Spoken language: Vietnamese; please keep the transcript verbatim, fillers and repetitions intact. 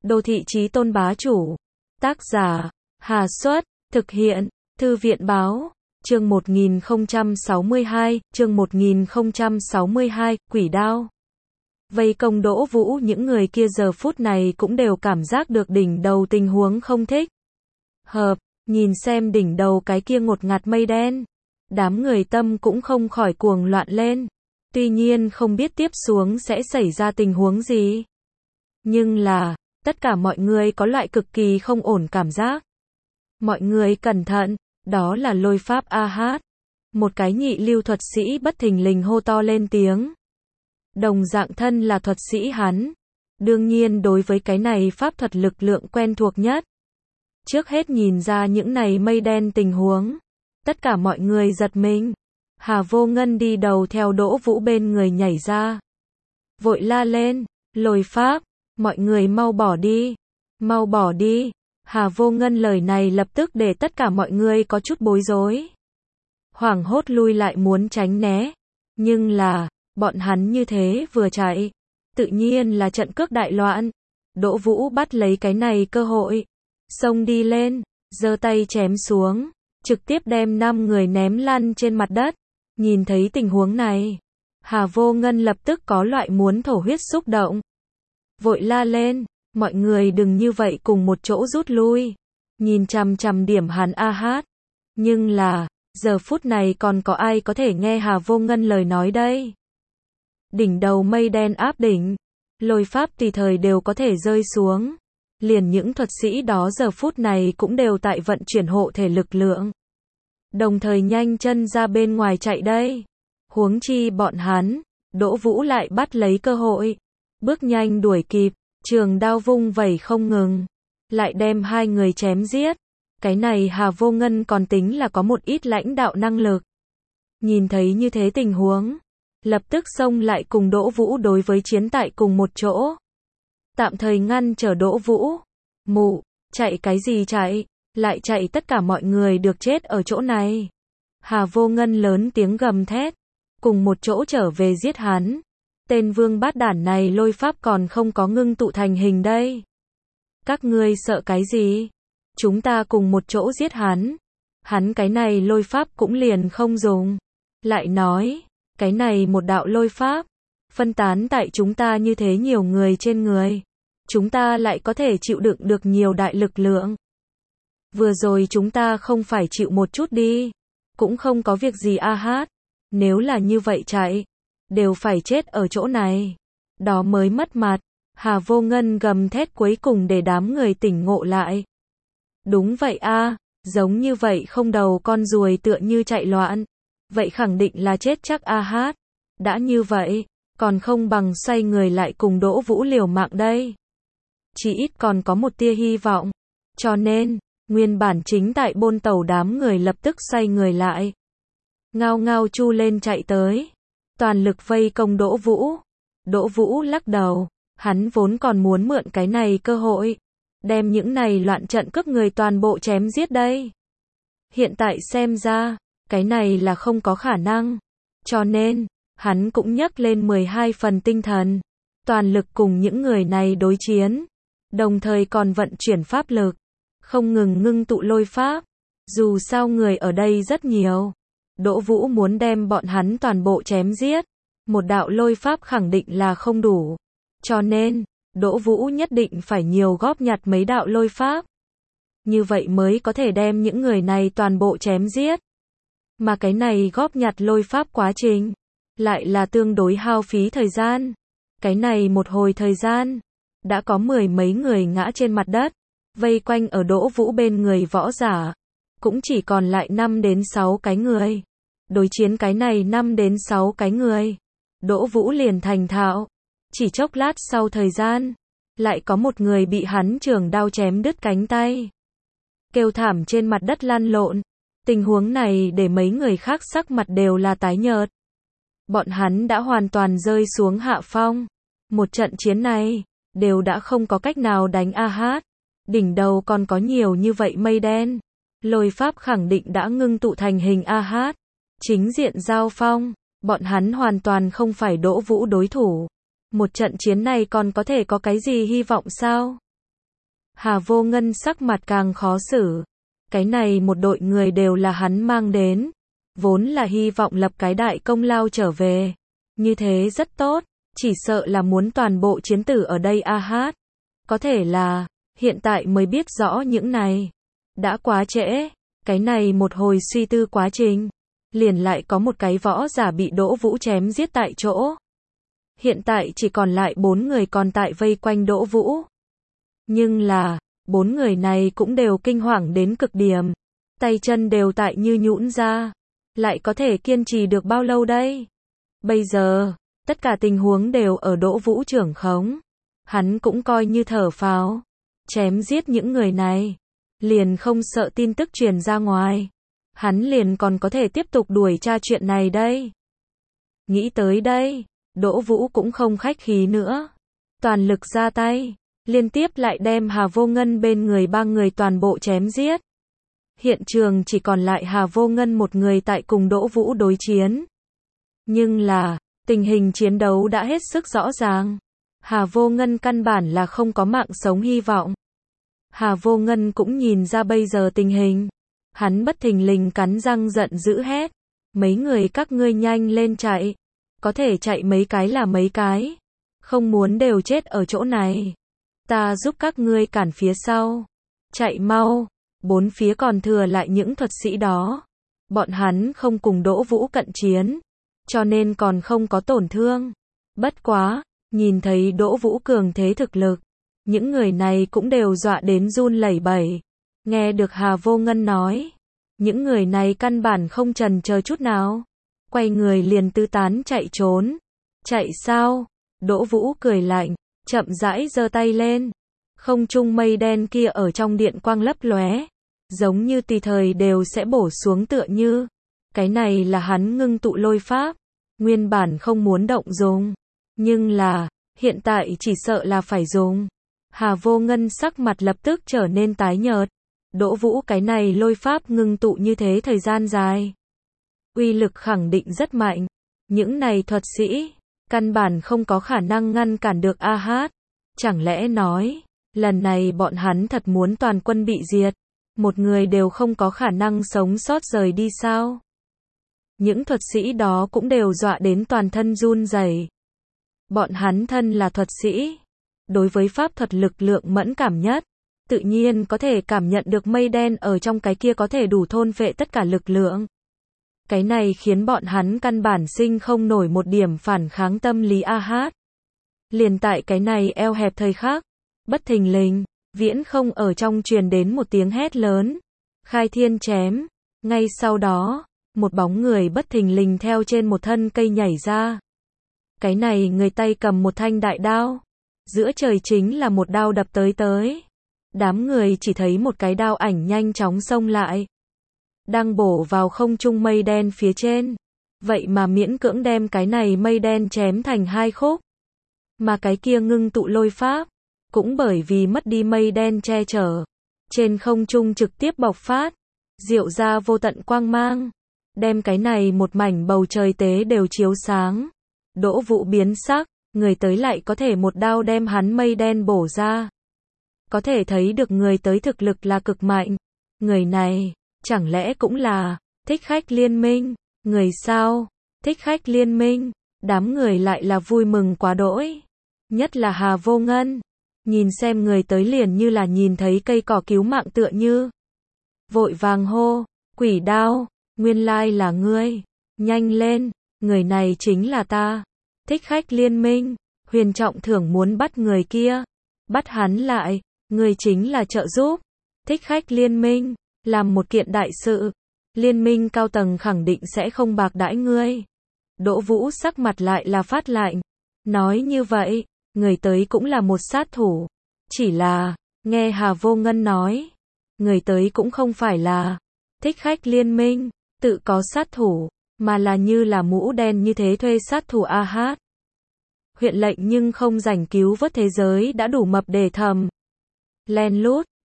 Đô thị chí tôn bá chủ. Tác giả, Hà Xuất, thực hiện, Thư viện báo, chương một nghìn không trăm sáu mươi hai, chương một nghìn không trăm sáu mươi hai, quỷ đao. Vây công Đỗ Vũ, những người kia giờ phút này cũng đều cảm giác được đỉnh đầu tình huống không thích hợp, nhìn xem đỉnh đầu cái kia ngột ngạt mây đen. Đám người tâm cũng không khỏi cuồng loạn lên. Tuy nhiên không biết tiếp xuống sẽ xảy ra tình huống gì. Nhưng là, tất cả mọi người có loại cực kỳ không ổn cảm giác. Mọi người cẩn thận, đó là lôi pháp a hát. Một cái nhị lưu thuật sĩ bất thình lình hô to lên tiếng. Đồng dạng thân là thuật sĩ hắn. Đương nhiên đối với cái này pháp thuật lực lượng quen thuộc nhất. Trước hết nhìn ra những này mây đen tình huống. Tất cả mọi người giật mình. Hà Vô Ngân đi đầu theo Đỗ Vũ bên người nhảy ra. Vội la lên, lôi pháp, mọi người mau bỏ đi, mau bỏ đi. Hà Vô Ngân lời này lập tức để tất cả mọi người có chút bối rối. Hoảng hốt lui lại muốn tránh né. Nhưng là, bọn hắn như thế vừa chạy. Tự nhiên là trận cước đại loạn. Đỗ Vũ bắt lấy cái này cơ hội. Xông đi lên, giơ tay chém xuống. Trực tiếp đem năm người ném lăn trên mặt đất. Nhìn thấy tình huống này, Hà Vô Ngân lập tức có loại muốn thổ huyết xúc động. Vội la lên, mọi người đừng như vậy cùng một chỗ rút lui. Nhìn chằm chằm điểm hắn a hát. Nhưng là, giờ phút này còn có ai có thể nghe Hà Vô Ngân lời nói đây? Đỉnh đầu mây đen áp đỉnh, lôi pháp tùy thời đều có thể rơi xuống. Liền những thuật sĩ đó giờ phút này cũng đều tại vận chuyển hộ thể lực lượng. Đồng thời nhanh chân ra bên ngoài chạy đây. Huống chi bọn hắn, Đỗ Vũ lại bắt lấy cơ hội. Bước nhanh đuổi kịp, trường đao vung vẩy không ngừng. Lại đem hai người chém giết. Cái này Hà Vô Ngân còn tính là có một ít lãnh đạo năng lực. Nhìn thấy như thế tình huống. Lập tức xông lại cùng Đỗ Vũ đối với chiến tại cùng một chỗ. Tạm thời ngăn trở Đỗ Vũ. Mụ, chạy cái gì chạy? Lại chạy tất cả mọi người được chết ở chỗ này. Hà Vô Ngân lớn tiếng gầm thét. Cùng một chỗ trở về giết hắn. Tên vương bát đản này lôi pháp còn không có ngưng tụ thành hình đây. Các ngươi sợ cái gì? Chúng ta cùng một chỗ giết hắn. Hắn cái này lôi pháp cũng liền không dùng. Lại nói, cái này một đạo lôi pháp. Phân tán tại chúng ta như thế nhiều người trên người. Chúng ta lại có thể chịu đựng được nhiều đại lực lượng. Vừa rồi chúng ta không phải chịu một chút đi. Cũng không có việc gì a hát. Nếu là như vậy chạy. Đều phải chết ở chỗ này. Đó mới mất mặt. Hà Vô Ngân gầm thét cuối cùng để đám người tỉnh ngộ lại. Đúng vậy a, giống như vậy không đầu con ruồi tựa như chạy loạn. Vậy khẳng định là chết chắc a hát. Đã như vậy, còn không bằng xoay người lại cùng Đỗ Vũ liều mạng đây. Chỉ ít còn có một tia hy vọng. Cho nên, nguyên bản chính tại bôn tàu đám người lập tức xoay người lại. Ngao ngao chu lên chạy tới. Toàn lực vây công Đỗ Vũ. Đỗ Vũ lắc đầu. Hắn vốn còn muốn mượn cái này cơ hội. Đem những này loạn trận cướp người toàn bộ chém giết đây. Hiện tại xem ra, cái này là không có khả năng. Cho nên, hắn cũng nhấc lên mười hai phần tinh thần. Toàn lực cùng những người này đối chiến. Đồng thời còn vận chuyển pháp lực. Không ngừng ngưng tụ lôi pháp. Dù sao người ở đây rất nhiều. Đỗ Vũ muốn đem bọn hắn toàn bộ chém giết. Một đạo lôi pháp khẳng định là không đủ. Cho nên, Đỗ Vũ nhất định phải nhiều góp nhặt mấy đạo lôi pháp. Như vậy mới có thể đem những người này toàn bộ chém giết. Mà cái này góp nhặt lôi pháp quá trình. Lại là tương đối hao phí thời gian. Cái này một hồi thời gian. Đã có mười mấy người ngã trên mặt đất. Vây quanh ở Đỗ Vũ bên người võ giả. Cũng chỉ còn lại năm đến sáu cái người. Đối chiến cái này năm đến sáu cái người. Đỗ Vũ liền thành thạo. Chỉ chốc lát sau thời gian. Lại có một người bị hắn trường đao chém đứt cánh tay. Kêu thảm trên mặt đất lăn lộn. Tình huống này để mấy người khác sắc mặt đều là tái nhợt. Bọn hắn đã hoàn toàn rơi xuống hạ phong. Một trận chiến này. Đều đã không có cách nào đánh a hát. Đỉnh đầu còn có nhiều như vậy mây đen. Lôi pháp khẳng định đã ngưng tụ thành hình a hát. Chính diện giao phong. Bọn hắn hoàn toàn không phải Đỗ Vũ đối thủ. Một trận chiến này còn có thể có cái gì hy vọng sao? Hà Vô Ngân sắc mặt càng khó xử. Cái này một đội người đều là hắn mang đến. Vốn là hy vọng lập cái đại công lao trở về. Như thế rất tốt, chỉ sợ là muốn toàn bộ chiến tử ở đây a hát. Có thể là, hiện tại mới biết rõ những này. Đã quá trễ, cái này một hồi suy tư quá trình. Liền lại có một cái võ giả bị Đỗ Vũ chém giết tại chỗ. Hiện tại chỉ còn lại bốn người còn tại vây quanh Đỗ Vũ. Nhưng là, bốn người này cũng đều kinh hoàng đến cực điểm. Tay chân đều tại như nhũn ra. Lại có thể kiên trì được bao lâu đây? Bây giờ, tất cả tình huống đều ở Đỗ Vũ trưởng khống. Hắn cũng coi như thở phào. Chém giết những người này. Liền không sợ tin tức truyền ra ngoài. Hắn liền còn có thể tiếp tục đuổi tra chuyện này đây. Nghĩ tới đây, Đỗ Vũ cũng không khách khí nữa. Toàn lực ra tay, liên tiếp lại đem Hà Vô Ngân bên người ba người toàn bộ chém giết. Hiện trường chỉ còn lại Hà Vô Ngân một người tại cùng Đỗ Vũ đối chiến. Nhưng là, tình hình chiến đấu đã hết sức rõ ràng. Hà Vô Ngân căn bản là không có mạng sống hy vọng. Hà Vô Ngân cũng nhìn ra bây giờ tình hình. Hắn bất thình lình cắn răng giận dữ hét. Mấy người các ngươi nhanh lên chạy. Có thể chạy mấy cái là mấy cái. Không muốn đều chết ở chỗ này. Ta giúp các ngươi cản phía sau. Chạy mau. Bốn phía còn thừa lại những thuật sĩ đó. Bọn hắn không cùng Đỗ Vũ cận chiến. Cho nên còn không có tổn thương. Bất quá, nhìn thấy Đỗ Vũ cường thế thực lực. Những người này cũng đều dọa đến run lẩy bẩy. Nghe được Hà Vô Ngân nói. Những người này căn bản không chần chờ chút nào. Quay người liền tứ tán chạy trốn. Chạy sao? Đỗ Vũ cười lạnh, chậm rãi giơ tay lên. Không trung mây đen kia ở trong điện quang lấp lóe. Giống như tùy thời đều sẽ bổ xuống tựa như. Cái này là hắn ngưng tụ lôi pháp. Nguyên bản không muốn động dùng. Nhưng là, hiện tại chỉ sợ là phải dùng. Hà Vô Ngân sắc mặt lập tức trở nên tái nhợt. Đỗ Vũ cái này lôi pháp ngưng tụ như thế thời gian dài. Uy lực khẳng định rất mạnh. Những này thuật sĩ, căn bản không có khả năng ngăn cản được a hát. Chẳng lẽ nói, lần này bọn hắn thật muốn toàn quân bị diệt. Một người đều không có khả năng sống sót rời đi sao? Những thuật sĩ đó cũng đều dọa đến toàn thân run rẩy. Bọn hắn thân là thuật sĩ. Đối với pháp thuật lực lượng mẫn cảm nhất. Tự nhiên có thể cảm nhận được mây đen ở trong cái kia có thể đủ thôn phệ tất cả lực lượng. Cái này khiến bọn hắn căn bản sinh không nổi một điểm phản kháng tâm lý a hát. Liền tại cái này eo hẹp thời khắc. Bất thình lình, viễn không ở trong truyền đến một tiếng hét lớn. Khai thiên chém. Ngay sau đó, một bóng người bất thình lình theo trên một thân cây nhảy ra. Cái này người tay cầm một thanh đại đao. Giữa trời chính là một đao đập tới tới. Đám người chỉ thấy một cái đao ảnh nhanh chóng xông lại. Đang bổ vào không trung mây đen phía trên. Vậy mà miễn cưỡng đem cái này mây đen chém thành hai khúc. Mà cái kia ngưng tụ lôi pháp. Cũng bởi vì mất đi mây đen che chở. Trên không trung trực tiếp bộc phát. Diệu ra vô tận quang mang. Đem cái này một mảnh bầu trời tế đều chiếu sáng. Đỗ Vũ biến sắc. Người tới lại có thể một đao đem hắn mây đen bổ ra. Có thể thấy được người tới thực lực là cực mạnh. Người này, chẳng lẽ cũng là Thích Khách Liên Minh? Người sao? Thích Khách Liên Minh? Đám người lại là vui mừng quá đỗi. Nhất là Hà Vô Ngân. Nhìn xem người tới liền như là nhìn thấy cây cỏ cứu mạng tựa như. Vội vàng hô, quỷ đao, nguyên lai là ngươi. Nhanh lên, người này chính là ta. Thích Khách Liên Minh, Huyền Trọng Thưởng muốn bắt người kia. Bắt hắn lại, người chính là trợ giúp. Thích Khách Liên Minh, làm một kiện đại sự. Liên minh cao tầng khẳng định sẽ không bạc đãi ngươi. Đỗ Vũ sắc mặt lại là phát lạnh. Nói như vậy, người tới cũng là một sát thủ. Chỉ là, nghe Hà Vô Ngân nói. Người tới cũng không phải là Thích Khách Liên Minh, tự có sát thủ. Mà là như là mũ đen như thế thuê sát thủ a hát. Huyện lệnh nhưng không rảnh cứu vớt thế giới đã đủ mập để thầm. Len lút,